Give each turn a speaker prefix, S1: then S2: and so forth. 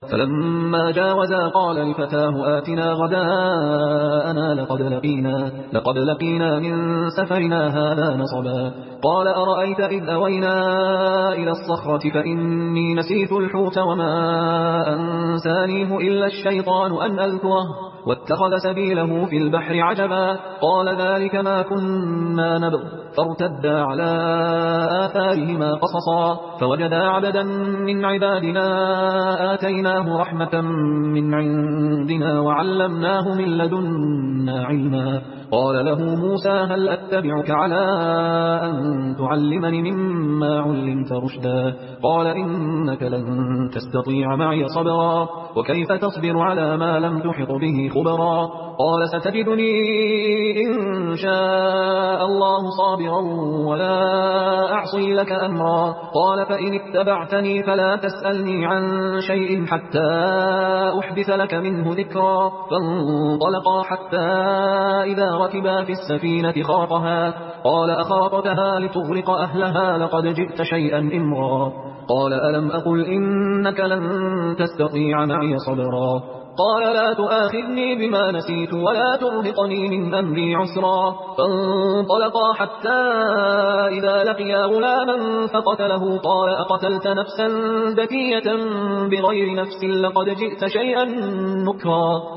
S1: فلما جاوزا قال لفتاه آتنا غداءنا لقد لقينا من سفرنا هذا نصبا. قال أرأيت إذ أوينا إلى الصخرة فإني نسيت الحوت وما أنسانيه إلا الشيطان أن أذكره واتخذ سبيله في البحر عجبا. قال ذلك ما كنا نبغ فارتدا على آثارهما قصصا فوجدا عبدا من عبادنا آتيناه رحمة من عندنا وعلمناه من لدنا علما. قال له موسى هل أتبعك على أن تعلمني مما علمت رشدا. قال إنك لن تستطيع معي صبرا وكيف تصبر على ما لم تحط به خبرا. قال ستجدني إن شاء الله صابرا ولا أعصي لك أمرا. قال فإن اتبعتني فلا تسألني عن شيء حتى أحدث لك منه ذكرا. فانطلقا حتى إذا ركبا في السفينة خرقها قال أخرقتها لتغرق أهلها لقد جئت شيئا إمرا. قال ألم أقل إنك لن تستطيع معي صبرا. قال لا تؤاخذني بما نسيت ولا ترهقني من أمري عسرا. فانطلقا حتى إذا لقيا غلاما فقتله قال أقتلت نفسا ذكية بغير نفس لقد جئت شيئا نكرا.